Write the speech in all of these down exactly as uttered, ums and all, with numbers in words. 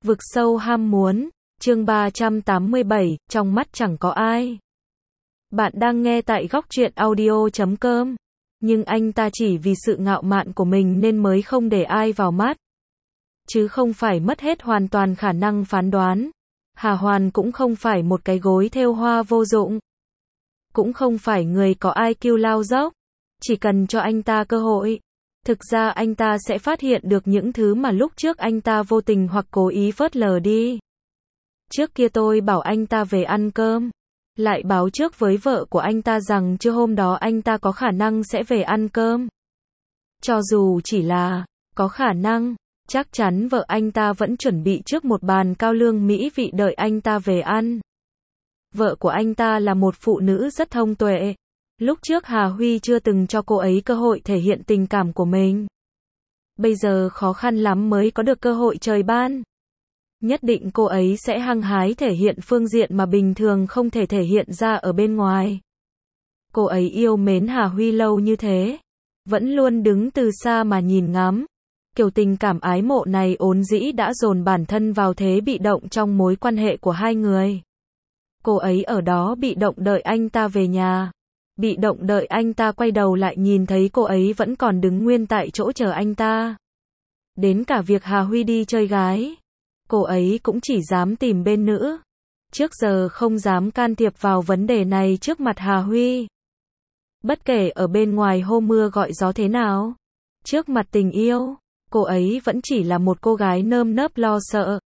Vực sâu ham muốn, chương ba trăm tám mươi bảy, trong mắt chẳng có ai. Bạn đang nghe tại góc truyện audio chấm com. Nhưng anh ta chỉ vì sự ngạo mạn của mình nên mới không để ai vào mắt. Chứ không phải mất hết hoàn toàn khả năng phán đoán. Hà Hoàn cũng không phải một cái gối thêu hoa vô dụng. Cũng không phải người có i kiu lao dốc. Chỉ cần cho anh ta cơ hội. Thực ra anh ta sẽ phát hiện được những thứ mà lúc trước anh ta vô tình hoặc cố ý phớt lờ đi. Trước kia tôi bảo anh ta về ăn cơm. Lại báo trước với vợ của anh ta rằng trưa hôm đó anh ta có khả năng sẽ về ăn cơm. Cho dù chỉ là có khả năng, chắc chắn vợ anh ta vẫn chuẩn bị trước một bàn cao lương mỹ vị đợi anh ta về ăn. Vợ của anh ta là một phụ nữ rất thông tuệ. Lúc trước Hà Huy chưa từng cho cô ấy cơ hội thể hiện tình cảm của mình. Bây giờ khó khăn lắm mới có được cơ hội trời ban. Nhất định cô ấy sẽ hăng hái thể hiện phương diện mà bình thường không thể thể hiện ra ở bên ngoài. Cô ấy yêu mến Hà Huy lâu như thế. Vẫn luôn đứng từ xa mà nhìn ngắm. Kiểu tình cảm ái mộ này ốn dĩ đã dồn bản thân vào thế bị động trong mối quan hệ của hai người. Cô ấy ở đó bị động đợi anh ta về nhà. Bị động đợi anh ta quay đầu lại nhìn thấy cô ấy vẫn còn đứng nguyên tại chỗ chờ anh ta. Đến cả việc Hà Huy đi chơi gái, cô ấy cũng chỉ dám tìm bên nữ. Trước giờ không dám can thiệp vào vấn đề này trước mặt Hà Huy. Bất kể ở bên ngoài hô mưa gọi gió thế nào, trước mặt tình yêu, cô ấy vẫn chỉ là một cô gái nơm nớp lo sợ.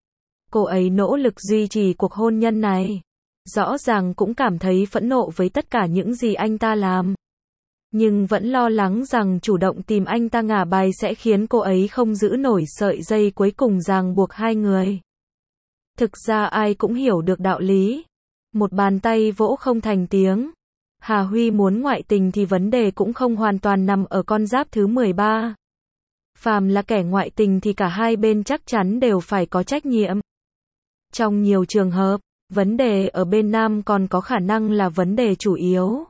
Cô ấy nỗ lực duy trì cuộc hôn nhân này. Rõ ràng cũng cảm thấy phẫn nộ với tất cả những gì anh ta làm. Nhưng vẫn lo lắng rằng chủ động tìm anh ta ngả bài sẽ khiến cô ấy không giữ nổi sợi dây cuối cùng ràng buộc hai người. Thực ra ai cũng hiểu được đạo lý. Một bàn tay vỗ không thành tiếng. Hà Huy muốn ngoại tình thì vấn đề cũng không hoàn toàn nằm ở con giáp thứ mười ba. Phàm là kẻ ngoại tình thì cả hai bên chắc chắn đều phải có trách nhiệm. Trong nhiều trường hợp, vấn đề ở bên nam còn có khả năng là vấn đề chủ yếu.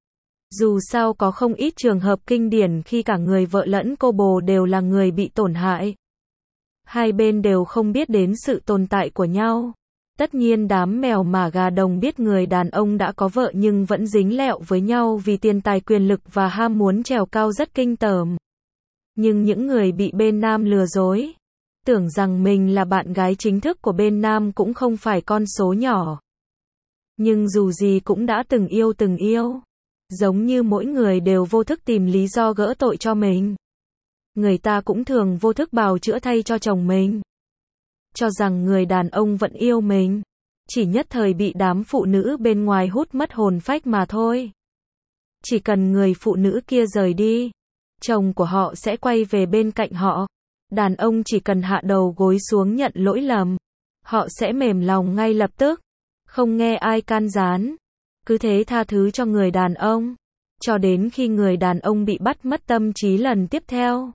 Dù sao có không ít trường hợp kinh điển khi cả người vợ lẫn cô bồ đều là người bị tổn hại. Hai bên đều không biết đến sự tồn tại của nhau. Tất nhiên đám mèo mà gà đồng biết người đàn ông đã có vợ nhưng vẫn dính lẹo với nhau vì tiền tài quyền lực và ham muốn trèo cao rất kinh tởm. Nhưng những người bị bên nam lừa dối, tưởng rằng mình là bạn gái chính thức của bên nam cũng không phải con số nhỏ. Nhưng dù gì cũng đã từng yêu từng yêu. Giống như mỗi người đều vô thức tìm lý do gỡ tội cho mình. Người ta cũng thường vô thức bào chữa thay cho chồng mình. Cho rằng người đàn ông vẫn yêu mình. Chỉ nhất thời bị đám phụ nữ bên ngoài hút mất hồn phách mà thôi. Chỉ cần người phụ nữ kia rời đi, chồng của họ sẽ quay về bên cạnh họ. Đàn ông chỉ cần hạ đầu gối xuống nhận lỗi lầm, họ sẽ mềm lòng ngay lập tức, không nghe ai can gián. Cứ thế tha thứ cho người đàn ông, cho đến khi người đàn ông bị bắt mất tâm trí lần tiếp theo.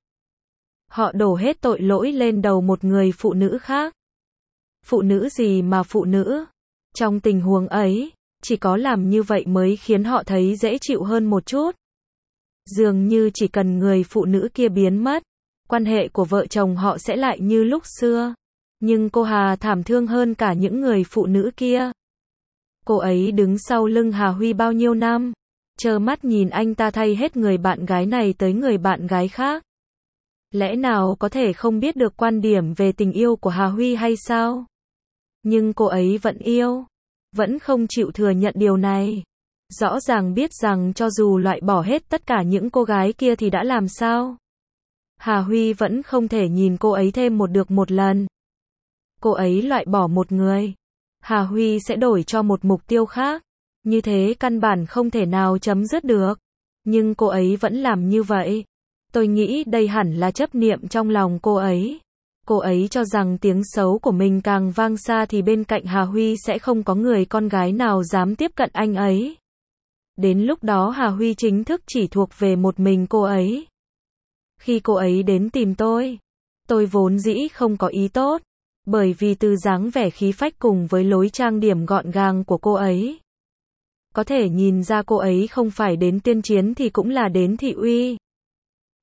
Họ đổ hết tội lỗi lên đầu một người phụ nữ khác. Phụ nữ gì mà phụ nữ? Trong tình huống ấy, chỉ có làm như vậy mới khiến họ thấy dễ chịu hơn một chút. Dường như chỉ cần người phụ nữ kia biến mất, quan hệ của vợ chồng họ sẽ lại như lúc xưa. Nhưng cô Hà thảm thương hơn cả những người phụ nữ kia. Cô ấy đứng sau lưng Hà Huy bao nhiêu năm, trơ mắt nhìn anh ta thay hết người bạn gái này tới người bạn gái khác. Lẽ nào có thể không biết được quan điểm về tình yêu của Hà Huy hay sao? Nhưng cô ấy vẫn yêu, vẫn không chịu thừa nhận điều này. Rõ ràng biết rằng cho dù loại bỏ hết tất cả những cô gái kia thì đã làm sao? Hà Huy vẫn không thể nhìn cô ấy thêm một được một lần. Cô ấy loại bỏ một người, Hà Huy sẽ đổi cho một mục tiêu khác. Như thế căn bản không thể nào chấm dứt được. Nhưng cô ấy vẫn làm như vậy. Tôi nghĩ đây hẳn là chấp niệm trong lòng cô ấy. Cô ấy cho rằng tiếng xấu của mình càng vang xa thì bên cạnh Hà Huy sẽ không có người con gái nào dám tiếp cận anh ấy. Đến lúc đó Hà Huy chính thức chỉ thuộc về một mình cô ấy. Khi cô ấy đến tìm tôi, tôi vốn dĩ không có ý tốt. Bởi vì từ dáng vẻ khí phách cùng với lối trang điểm gọn gàng của cô ấy, có thể nhìn ra cô ấy không phải đến tiên chiến thì cũng là đến thị uy.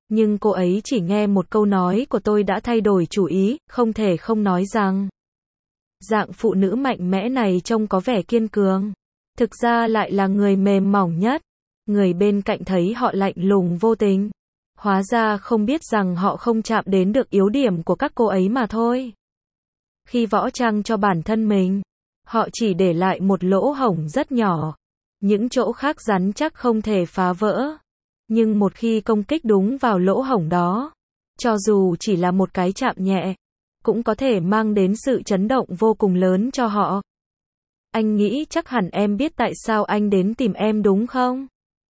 Nhưng cô ấy chỉ nghe một câu nói của tôi đã thay đổi chủ ý, không thể không nói rằng dạng phụ nữ mạnh mẽ này trông có vẻ kiên cường, thực ra lại là người mềm mỏng nhất. Người bên cạnh thấy họ lạnh lùng vô tình, hóa ra không biết rằng họ không chạm đến được yếu điểm của các cô ấy mà thôi. Khi võ trang cho bản thân mình, họ chỉ để lại một lỗ hổng rất nhỏ, những chỗ khác rắn chắc không thể phá vỡ. Nhưng một khi công kích đúng vào lỗ hổng đó, cho dù chỉ là một cái chạm nhẹ, cũng có thể mang đến sự chấn động vô cùng lớn cho họ. Anh nghĩ chắc hẳn em biết tại sao anh đến tìm em đúng không?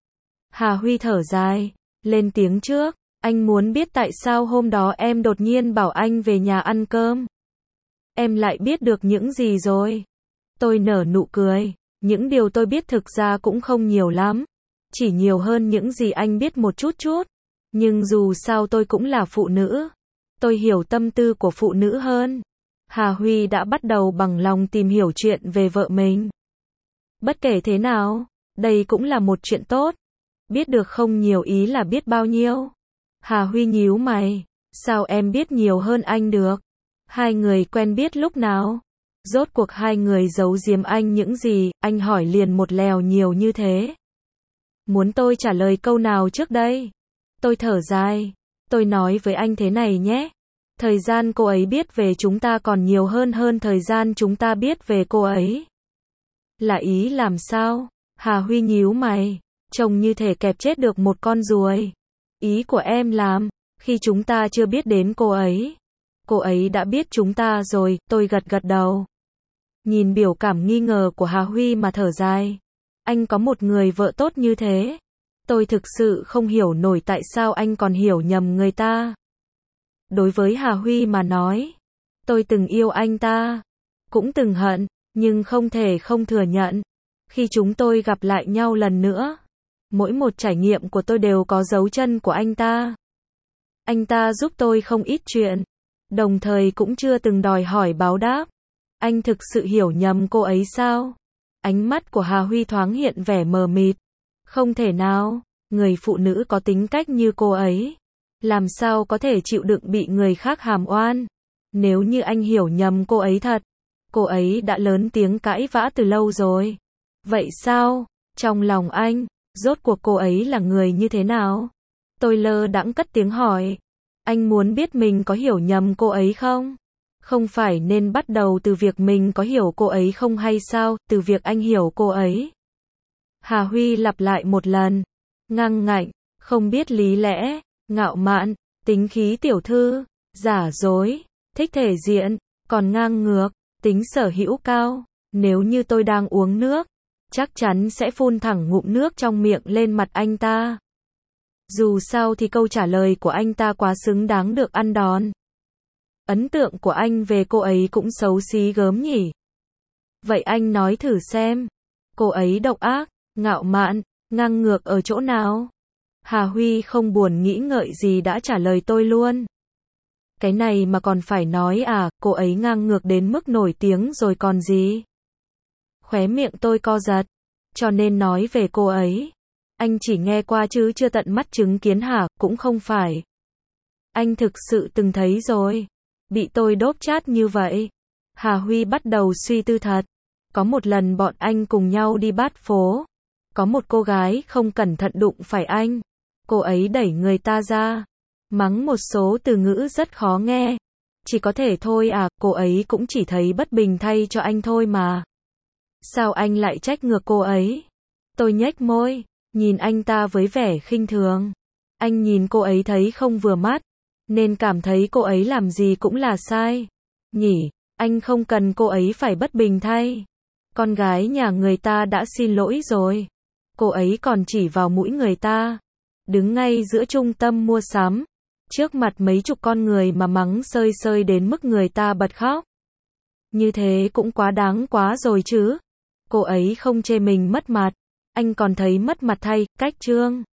Hà Huy thở dài, lên tiếng trước, anh muốn biết tại sao hôm đó em đột nhiên bảo anh về nhà ăn cơm. Em lại biết được những gì rồi? Tôi nở nụ cười, những điều tôi biết thực ra cũng không nhiều lắm, chỉ nhiều hơn những gì anh biết một chút chút. Nhưng dù sao tôi cũng là phụ nữ, tôi hiểu tâm tư của phụ nữ hơn. Hà Huy đã bắt đầu bằng lòng tìm hiểu chuyện về vợ mình. Bất kể thế nào, đây cũng là một chuyện tốt. Biết được không nhiều ý là biết bao nhiêu. Hà Huy nhíu mày, sao em biết nhiều hơn anh được? Hai người quen biết lúc nào? Rốt cuộc hai người giấu giếm anh những gì, anh hỏi liền một lèo nhiều như thế. Muốn tôi trả lời câu nào trước đây? Tôi thở dài, tôi nói với anh thế này nhé. Thời gian cô ấy biết về chúng ta còn nhiều hơn hơn thời gian chúng ta biết về cô ấy. Là ý làm sao? Hà Huy nhíu mày, trông như thể kẹp chết được một con ruồi. Ý của em làm, khi chúng ta chưa biết đến cô ấy, cô ấy đã biết chúng ta rồi, tôi gật gật đầu. Nhìn biểu cảm nghi ngờ của Hà Huy mà thở dài. Anh có một người vợ tốt như thế. Tôi thực sự không hiểu nổi tại sao anh còn hiểu nhầm người ta. Đối với Hà Huy mà nói, tôi từng yêu anh ta, cũng từng hận, nhưng không thể không thừa nhận. Khi chúng tôi gặp lại nhau lần nữa, mỗi một trải nghiệm của tôi đều có dấu chân của anh ta. Anh ta giúp tôi không ít chuyện, đồng thời cũng chưa từng đòi hỏi báo đáp. Anh thực sự hiểu nhầm cô ấy sao? Ánh mắt của Hà Huy thoáng hiện vẻ mờ mịt. Không thể nào, người phụ nữ có tính cách như cô ấy, làm sao có thể chịu đựng bị người khác hàm oan? Nếu như anh hiểu nhầm cô ấy thật, cô ấy đã lớn tiếng cãi vã từ lâu rồi. Vậy sao? Trong lòng anh, rốt cuộc cô ấy là người như thế nào? Tôi lơ đãng cất tiếng hỏi. Anh muốn biết mình có hiểu nhầm cô ấy không? Không phải nên bắt đầu từ việc mình có hiểu cô ấy không hay sao, từ việc anh hiểu cô ấy. Hà Huy lặp lại một lần. Ngang ngạnh, không biết lý lẽ, ngạo mạn, tính khí tiểu thư, giả dối, thích thể diện, còn ngang ngược, tính sở hữu cao. Nếu như tôi đang uống nước, chắc chắn sẽ phun thẳng ngụm nước trong miệng lên mặt anh ta. Dù sao thì câu trả lời của anh ta quá xứng đáng được ăn đòn. Ấn tượng của anh về cô ấy cũng xấu xí gớm nhỉ. Vậy anh nói thử xem, cô ấy độc ác, ngạo mạn, ngang ngược ở chỗ nào? Hà Huy không buồn nghĩ ngợi gì đã trả lời tôi luôn. Cái này mà còn phải nói à, cô ấy ngang ngược đến mức nổi tiếng rồi còn gì? Khóe miệng tôi co giật, cho nên nói về cô ấy. Anh chỉ nghe qua chứ chưa tận mắt chứng kiến hả, cũng không phải. Anh thực sự từng thấy rồi. Bị tôi đốp chát như vậy. Hà Huy bắt đầu suy tư thật. Có một lần bọn anh cùng nhau đi bát phố. Có một cô gái không cẩn thận đụng phải anh. Cô ấy đẩy người ta ra, mắng một số từ ngữ rất khó nghe. Chỉ có thể thôi à, cô ấy cũng chỉ thấy bất bình thay cho anh thôi mà. Sao anh lại trách ngược cô ấy? Tôi nhếch môi, nhìn anh ta với vẻ khinh thường. Anh nhìn cô ấy thấy không vừa mắt, nên cảm thấy cô ấy làm gì cũng là sai. Nhỉ, anh không cần cô ấy phải bất bình thay. Con gái nhà người ta đã xin lỗi rồi. Cô ấy còn chỉ vào mũi người ta. Đứng ngay giữa trung tâm mua sắm, trước mặt mấy chục con người mà mắng sơi sơi đến mức người ta bật khóc. Như thế cũng quá đáng quá rồi chứ. Cô ấy không chê mình mất mặt, anh còn thấy mất mặt thay, cách trương.